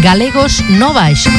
Galegos no baixo.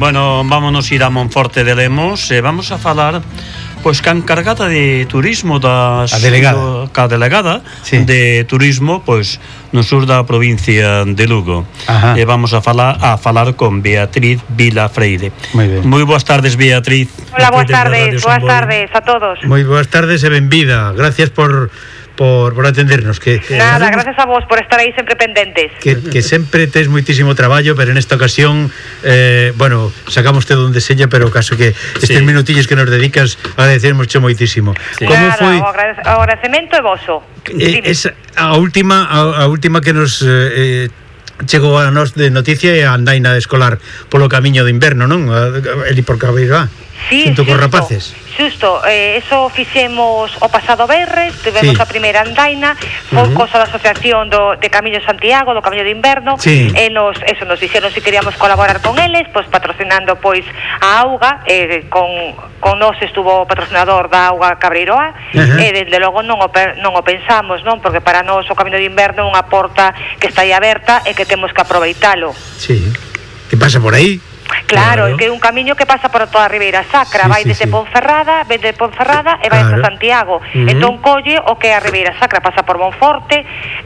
Bueno, vámonos ir a Monforte de Lemos e vamos a falar pois ca encargada de turismo das a delegada sí. de turismo pois no sur da provincia de Lugo. Ajá. E vamos a falar con Beatriz Vila Freire. Moi boas tardes, Beatriz. Hola, boas tardes a todos. Moi boas tardes e benvida. Gracias por atendernos. Nada, gracias a vos por estar aí sempre pendentes. Que sempre tes moitísimo traballo, pero en esta ocasión bueno, sacámoste donde sella, pero caso que estes minutillos que nos dedicas agradecemos moitísimo. Sí. Como foi? O agradecemento é voso. A última que nos chegou a nos de noticia é a andaina escolar polo camiño de inverno, non? Eli por Cabreirá. Sí, junto con rapaces. Xusto, eso fixemos o pasado berres, tivemos a primeira andaina, foi cosa da Asociación de Camiño Santiago, do Camiño de Inverno, e nos dixeron se queríamos colaborar con eles, pois patrocinando pois a auga, con nós estuvo o patrocinador da auga Cabreiroa, e desde logo non o pensamos, non, porque para nós o Camiño de Inverno é unha porta que está aí aberta e que temos que aproveitalo. Sí, que pasa por aí. Claro, que é un camiño que pasa por toda a Ribeira Sacra, vai desde Ponferrada, vende Ponferrada e vai hasta Santiago. Entón colle o que é a Ribeira Sacra, pasa por Monforte,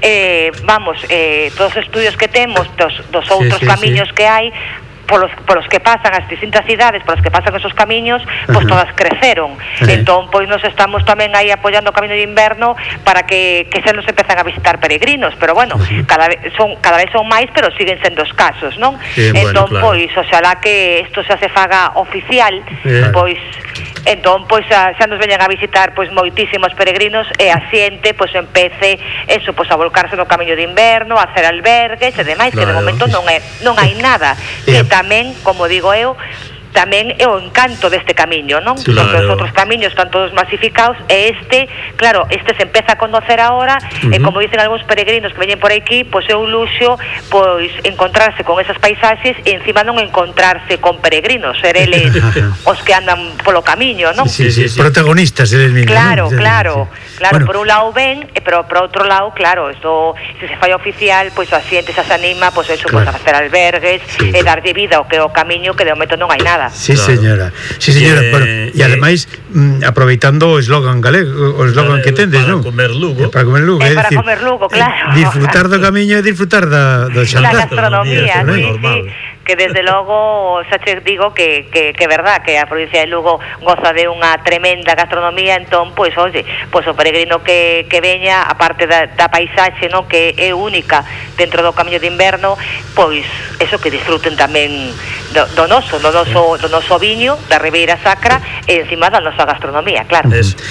todos os estudios que temos dos outros camiños que hai, polos que pasan as distintas cidades, polos que pasan esos camiños, pois todas creceron. Entón, pois nos estamos tamén aí apoiando o Camiño de Inverno para que se nos empezan a visitar peregrinos, pero bueno, cada vez son máis, pero siguen sendo escasos, non? Entón, pois, oxalá que isto xa se faga oficial, pois entón, pois, xa nos veñan a visitar pois moitísimos peregrinos e a xente, pois, empece eso, pois, a volcarse no Camiño de Inverno, a hacer albergues e demais, que de momento non hai nada. Tamén, como digo eu, tamén é o encanto deste camiño, non? Porque os outros camiños están todos masificados e este se empeza a conocer agora e como dicen algúns peregrinos que veñen por aquí, pois é un luxo pois encontrarse con esas paisaxes e encima non encontrarse con peregrinos, ser eles os que andan polo camiño, non? Sí. Protagonistas eles mesmos. Claro, bueno, por un lado ben, pero por outro lado, claro, isto se fai oficial, pois a xente xa se anima, pois eso, pois a facer albergues e darlle vida ao que é o camiño, que de momento non hai nada. Sí, señora. Bueno, e ademais aproveitando o eslogan galego, o eslogan que tendes, non? Para comer Lugo. Para comer Lugo, claro. Disfrutar do camiño e disfrutar do xantar. Da gastronomía, sí. Que desde logo xa che digo que é verdad que a provincia de Lugo goza de unha tremenda gastronomía, entón, pois, oye, pois o peregrino que veña, a parte da paisaxe, non, que é única dentro do Camiño de Inverno, pois, eso, que disfruten tamén do noso viño, da Ribeira Sacra, e encima da nosa gastronomía, claro.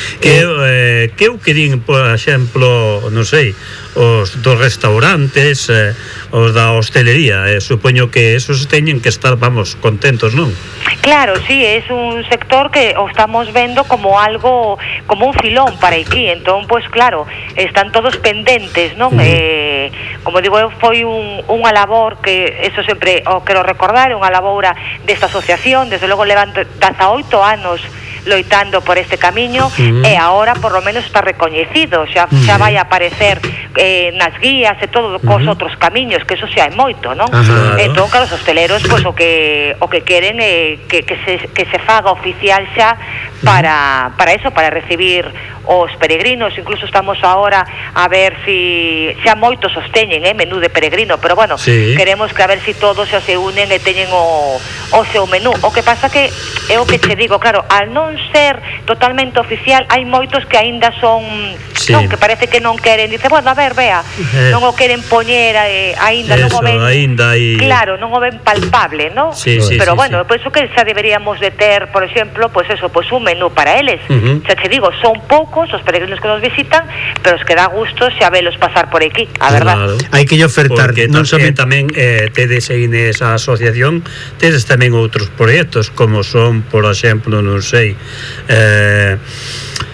Que eu querín, por exemplo, non sei, os dos restaurantes, os da hostelería, supoño que esos teñen que estar, vamos, contentos, non? Claro, sí, é un sector que o estamos vendo como algo, como un filón para aquí, entón, pois claro, están todos pendentes, non? Como digo, foi unha labor que, eso sempre o quero recordar, unha laboura desta asociación, desde logo levan 18 anos loitando por este camiño e agora por lo menos está recoñecido, xa vai a aparecer nas guías e todo cos outros camiños, que eso xa é moito, non? Entón, claro, os hosteleros, pois o que queren é que se faga oficial xa para eso, para recibir os peregrinos. Incluso estamos agora a ver si xa moitos sosteñen menú de peregrino, pero bueno, queremos que a ver si todos xa se unen e teñen o seu menú. O que pasa que é o que che digo, claro, al non ser totalmente oficial, hai moitos que aínda son non, que parece que non queren, dice, bueno, a ver, vea, non o queren poñer aínda, non o ven, claro, non o ven palpable, non? Pero bueno, pois o que xa deberíamos de ter, por exemplo, pois eso, pois un menú para eles. Xa te digo, son poucos os peregrinos que nos visitan, pero os que dá gusto xa velos pasar por aquí, a verdad. Hai que ofertar, non somente tamén tedes aí nesa asociación, tedes tamén outros proxectos, como son, por exemplo, non sei,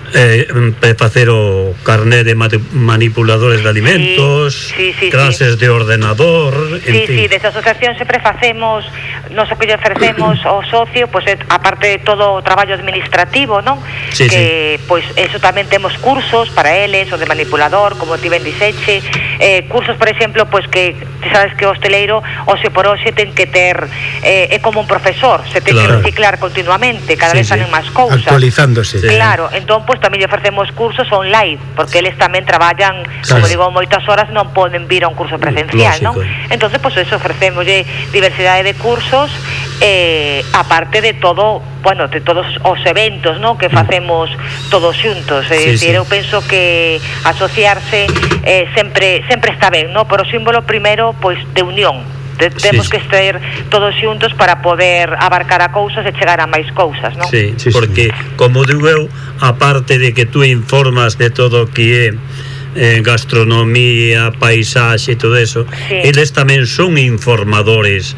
facer o carné de manipuladores de alimentos, clases de ordenador, Sí, desde a asociación sempre facemos, nos o que lle ofrecemos ao socio, pois aparte de todo o traballo administrativo, non? Que pois eso tamén temos cursos para eles, o de manipulador, como ti ben dixeche, cursos, por exemplo, pois que sabes que o hosteleiro hoxe por hoxe ten que ter é como un profesor, se ten que reciclar continuamente, cada vez salen máis cousas, actualizándose. Claro, entón pois tamén lle ofrecemos cursos online, porque eles tamén traballan, como digo, moitas horas, non poden vir a un curso presencial, non? Entonces, pois eso, ofrecémoslle diversidade de cursos, aparte de todo, bueno, de todos os eventos, non? Que facemos todos xuntos, eu penso que asociarse sempre está ben, non? Pero o símbolo primeiro, pois, de unión. Temos que estar todos xuntos para poder abarcar a cousas e chegar a máis cousas, non? Sí, porque, como digo eu, aparte de que tú informas de todo o que é gastronomía, paisaxe e todo eso, eles tamén son informadores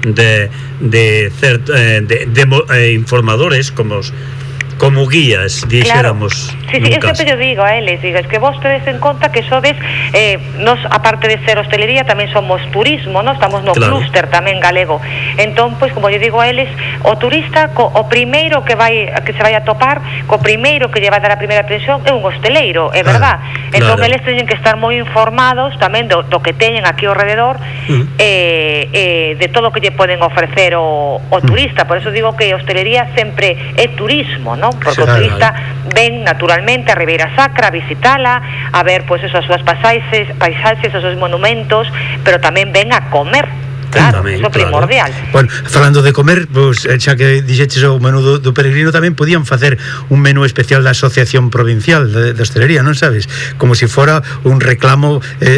informadores como guías, dixéramos. Sí, eu sempre yo digo a eles, digo, es que vos tedes en conta que sodes, nos, aparte de ser hostelería, tamén somos turismo, non? Estamos no clúster tamén galego. Entón, pois, como yo digo a eles, o turista, o primeiro que se vai a topar, co primeiro que lle vai dar a primeira atención é un hosteleiro, é verdad? Entón, eles teñen que estar moi informados tamén do que teñen aquí ao rededor, de todo o que lle poden ofrecer o turista. Por eso digo que a hostelería sempre é turismo, non? Porque o turista ven naturalmente a Ribeira Sacra a visitala, a ver pois as súas paisaxes, os seus monumentos, pero tamén ven a comer. Claro, tamén, iso primordial. Bueno, falando de comer, pues, xa que dixeches o menú do peregrino, tamén podían facer un menú especial da Asociación Provincial de Hostelería, non sabes? Como se fora un reclamo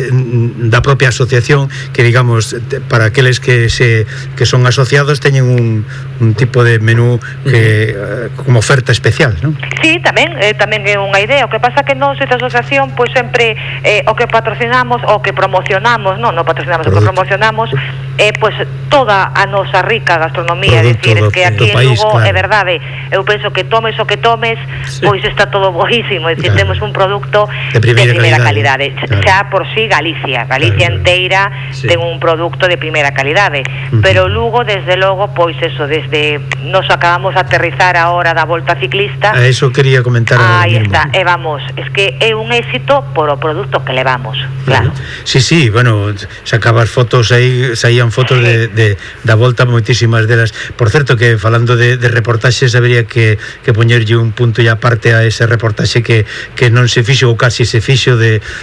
da propia asociación, que digamos, para aqueles que son asociados teñen un tipo de menú que como oferta especial, non? Sí, tamén é unha idea. O que pasa que nós, esta asociación, pois sempre o que patrocinamos, o que promocionamos, non patrocinamos, o que promocionamos pois toda a nosa rica gastronomía, é dicir, que aquí en Lugo, é verdade, eu penso que tomes o que tomes, pois está todo boísimo, é dicir, temos un producto de primeira calidade. Xa por si Galicia enteira ten un producto de primeira calidade, pero Lugo, desde logo, pois eso, desde nos acabamos de aterrizar a hora da volta ciclista. A eso quería comentar. Aí está, e vamos, es que é un éxito por o produto que levamos, claro. Sí, bueno, sacabas fotos aí, saían fotos da volta, moitísimas delas. Por certo, que falando de reportaxes, habría que poñerlle un punto e aparte a ese reportaxe que non se fixo, ou casi se fixo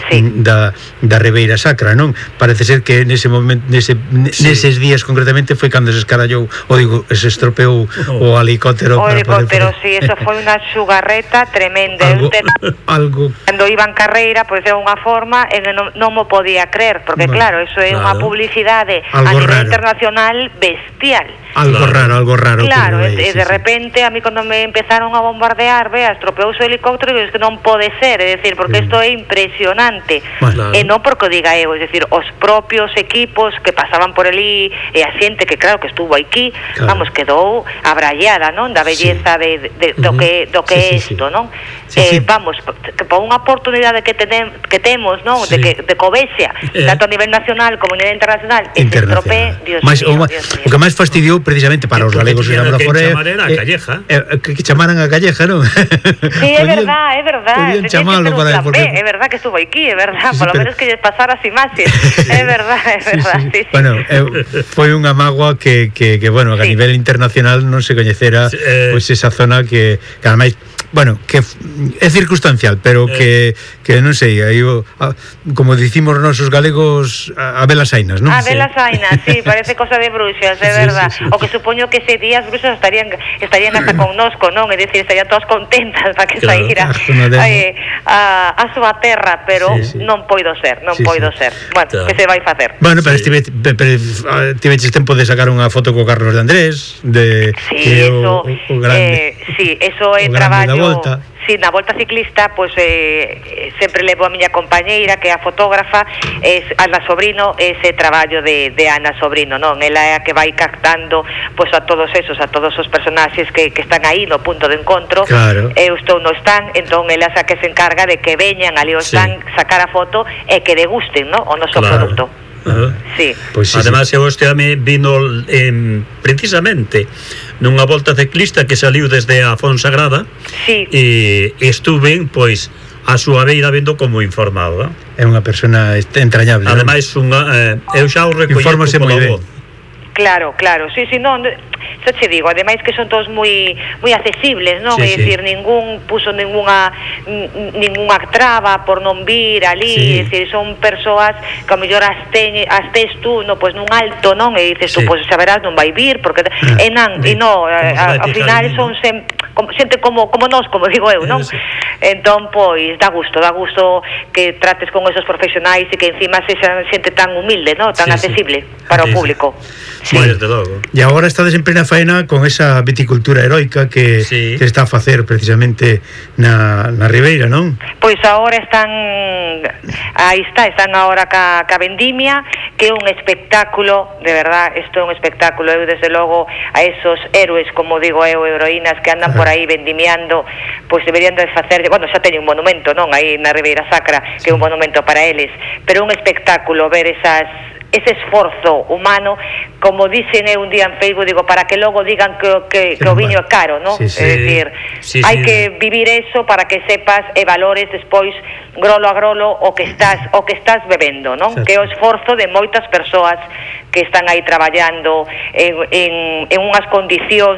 da Ribeira Sacra, non? Parece ser que nese momento, neses días concretamente, foi cando se escarallou, se estropeou o helicóptero. O helicóptero, sí, eso foi unha xugarreta tremenda. Cando iba en carreira, pois é unha forma en que non mo podía creer, porque claro, eso é unha publicidade a nivel internacional bestial. Algo raro. Claro, e de repente a mí cando me empezaron a bombardear, estropeouse o helicóptero, e es que non pode ser, é dicir, porque isto é impresionante. E non porque o diga eu, é dicir, os propios equipos que pasaban por ali, e a xente que claro que estuvo aquí, vamos, quedou abrallada, non? Da belleza do que é isto, non? Vamos, que por unha oportunidade que temos, non? De cobexia, tanto a nivel nacional como a nivel internacional, se estropee, Dios mío. O que máis fastidiou precisamente para os galegos que chamaran a Calleja, que chamaran a Calleja, non? Sí, é verdad. Podían chamalo para é verdad que estuvo aquí, é verdad, por lo menos que lles pasara as imaxes. É verdad. Bueno, foi unha mágoa que bueno, a nivel internacional non se coñecera pois esa zona que ademais, bueno, que é circunstancial, pero que non sei, aí como dicimos nosos galegos, a velas ainas, non? A velas ainas, sí, parece cosa de bruxas, é verdad. O que supoño que ese día as bruxas estarían hasta connosco, non? É dicir, estarían todas contentas para que saíra a súa terra, pero non poido ser. Bueno, que se vai facer? Bueno, pero tiveches tempo de sacar unha foto co Carlos de Andrés, eso é traballo. Si na volta ciclista, pois sempre levo a miña compañeira, que é a fotógrafa, Ana Sobrino, ese traballo de Ana Sobrino, non? Ela é a que vai captando pois a todos os personaxes que están aí no punto de encontro. Claro. Eu estou no stand, entón ela é a que se encarga de que veñan ali ao stand, sacar a foto e que degusten, non? O noso produto. Sí. Pues sí, además eu este ano vino precisamente nunha volta ciclista que saliu desde a Fonsagrada, sí. E estuve pois a súa beira vendo como informado, ¿no? É unha persona entrañable. Ademais eu xa o recoñezo pola voz. Claro, sí, non, xa che digo, ademais que son todos moi accesibles, non? É dicir, ningún puso ninguna traba por non vir ali, é dicir, son persoas que a mellor as tes tú, no, pois nun alto, non? E dices tú, pois xa verás, non vai vir, porque ao final son xente como nós, como digo eu, non? Entón, pois, dá gusto que trates con esos profesionais e que encima sexan xente tan humilde, non? Tan accesible para o público. Sí. Desde logo. E agora estades en plena faena con esa viticultura heroica que está a facer precisamente na Ribeira, non? Pois agora están agora ca vendimia, que é un espectáculo, de verdad, isto é un espectáculo. Eu desde logo a esos héroes, como digo eu, heroínas que andan por aí vendimiando, pois deberían de facer, bueno, xa teñen un monumento, non, aí na Ribeira Sacra, que é un monumento para eles, pero un espectáculo ver ese esforzo humano, como dicen eu un día en Facebook, digo, para que logo digan que o viño é caro, non? É dicir, hai que vivir eso para que sepas e valores despois grolo a grolo o que estás bebendo, non? Que é o esforzo de moitas persoas que están aí traballando en unhas condicións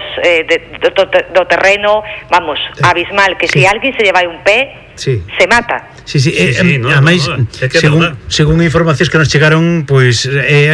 do terreno, vamos, abismal, que se alguén se lle vai un pé, se mata. Ademais, según informacións que nos chegaron, pois é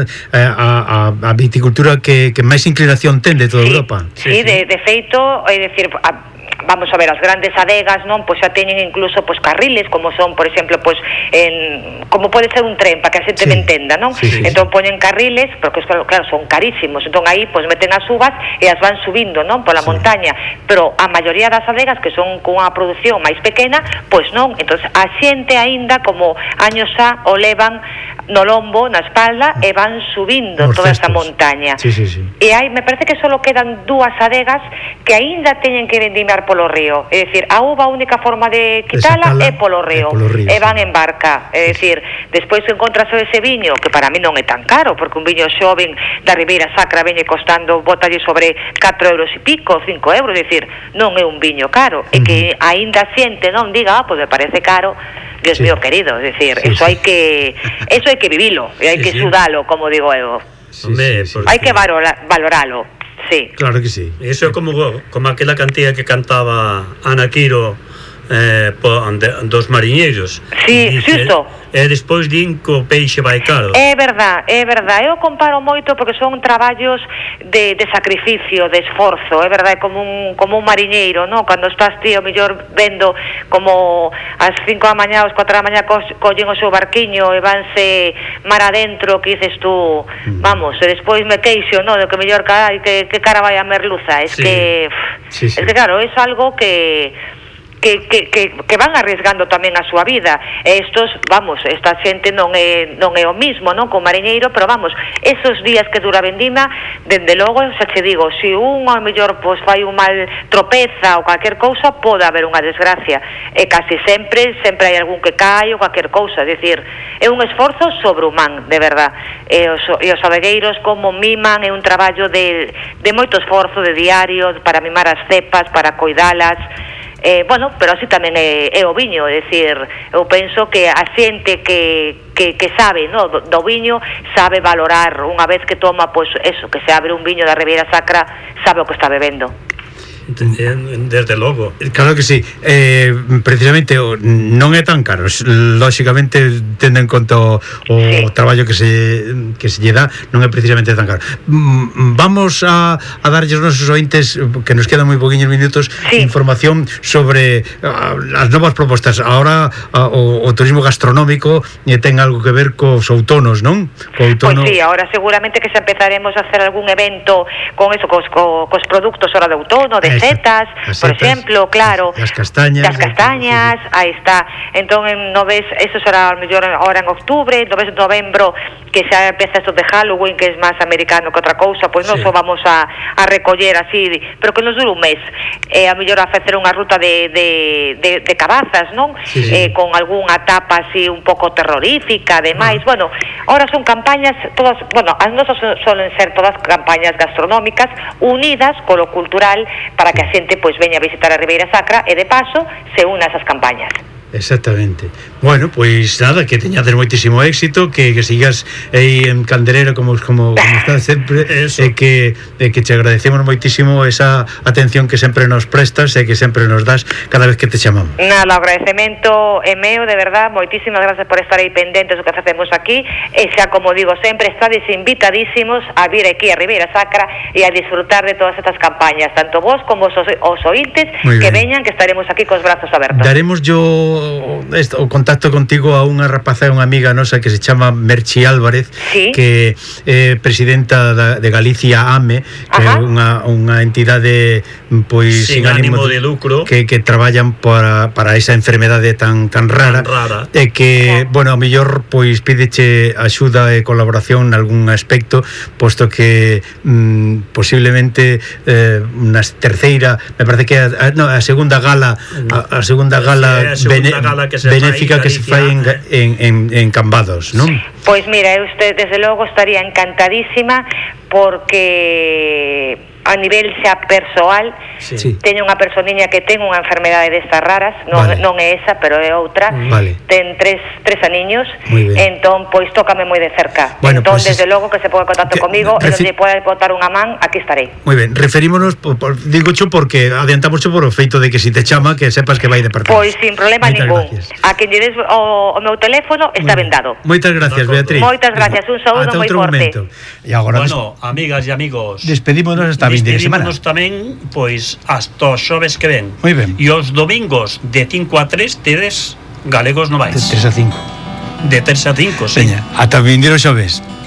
a viticultura que máis inclinación ten de toda Europa. Sí, de feito, é dicir, vamos a ver, as grandes adegas, non, pois xa teñen incluso pois carriles, como son, por exemplo, pois como pode ser un tren, para que a xente me entenda, non? Entón poñen carriles, porque claro, son carísimos, entón aí pois meten as uvas e as van subindo, non, pola montaña, pero a maioría das adegas que son con unha produción máis pequena, pois non, entón a xente aínda como años xa o levan no lombo, na espalda, e van subindo toda esta montaña. E aí me parece que só quedan dúas adegas que aínda teñen que vendimar polo río, é dicir, a uva a única forma de quitala é polo río, e van en barca, é dicir, despois encontras ese viño, que para mí non é tan caro, porque un viño xoven da Ribeira Sacra veñe costando, botalle sobre 4 euros e pico, 5 euros, é dicir, non é un viño caro, e que aínda xente non diga, pois me parece caro. Dios mío querido, es decir, eso hay que vivilo, y hay que sudalo, como digo eu. Hay que valoralo. Sí. Claro que sí. Eso é como aquela cantidad que cantaba Ana Quiro dos mariñeiros. Sí, xusto. E despois din que o peixe vai caro. É verdad. Eu comparo moito porque son traballos de sacrificio, de esforzo, é verdade, como un mariñeiro, non? Cando estás ti, o mellor vendo como ás 5 da mañá, ás 4 da mañá collen o seu barquiño e vanse mar adentro, que dices tú, vamos, e despois me queixo, non? De que mellor que cara vai a merluza, es que claro, é algo que van arriesgando tamén a súa vida. Estos, vamos, esta xente non é o mismo, non, con mariñeiro, pero vamos, esos días que dura a vendima, dende logo, xa che digo, se un ao mellor pois fai un mal tropeza ou calquer cousa, pode haber unha desgracia, e casi sempre hai algún que cae ou calquer cousa, é dicir, é un esforzo sobrehumán, de verdad, e os adegueiros como miman, é un traballo de moito esforzo, de diario, para mimar as cepas, para coidalas. Bueno, pero así tamén é o viño, é dicir, eu penso que a xente que sabe, no, do viño, sabe valorar unha vez que toma, pois eso, que se abre un viño da Ribeira Sacra, sabe o que está bebendo. Desde logo. Claro que sí. Precisamente non é tan caro. Lóxicamente, tendo en conta o traballo que se lle dá, non é precisamente tan caro. Vamos a darlle aos nosos ointes, que nos quedan moi poquinhos minutos, información sobre as novas propostas. Ahora o turismo gastronómico ten algo que ver cos outonos, non? Pois sí, ahora seguramente que se empezaremos a hacer algún evento con eso, cos produtos hora de outono, de setas, por exemplo, claro, das castañas, aí está. Entón, no ves, eso será mellor ahora en octubre, no ves novembro, que xa empeza eso de Halloween, que é máis americano que outra cousa, pois non só vamos a recoller así, pero que nos dure un mes. A mellor a facer unha ruta de cabazas, non? Con algunha tapa así un pouco terrorífica, ademais, bueno, ahora son campañas todas, bueno, as nosas solen ser todas campañas gastronómicas unidas co lo cultural para que a xente pois veña a visitar a Ribeira Sacra e de paso se una a esas campañas. Exactamente. Bueno, pois nada, que teñades moitísimo éxito, que sigas aí en Candelero como estás sempre, e que te agradecemos moitísimo esa atención que sempre nos prestas e que sempre nos das cada vez que te chamamos. Nada, o agradecemento é meu, de verdad, moitísimas gracias por estar aí pendentes do que facemos aquí, e xa, como digo sempre, estades invitadísimos a vir aquí a Ribeira Sacra e a disfrutar de todas estas campañas, tanto vos como os ointes que veñan, que estaremos aquí cos brazos abertos. Daremos o contacto contigo a unha rapaza, unha amiga nosa que se chama Merchi Álvarez, que é presidenta de Galicia AME, que é unha entidade pois sin ánimo de lucro, que traballan para esa enfermedade tan rara, e que, bueno, a mellor pois pídeche axuda e colaboración en algún aspecto, posto que posiblemente na terceira, me parece que a segunda gala gala que se benéfica que se fai en Cambados, non? Pois mira, eu desde logo estaría encantadísima, porque a nivel xa persoal teño unha personiña que ten unha enfermedade destas raras, non é esa, pero é outra, ten tres aniños, entón pois tócame moi de cerca. Bueno, entón desde logo que se pode contacto comigo, e onde pode botar unha man, aquí estarei. Moi ben, referímonos, digocho porque adiantamocho por o feito de que si te chama, que sepas que vai de parte. Pois sin problema ningún. A quen lle des o meu teléfono está vendado. Moitas gracias, Beatriz. Moitas gracias, un saúdo moi forte. E agora, bueno, amigas e amigos, despedímonos esta fin de semana. Despedímonos tamén, pois, hasta os xoves que ven. Moi ben. E os domingos de 5 a 3 tedes Galegos Novais. De 3 a 5. De 3 a 5, sí. Veña, ata vindeiro xoves.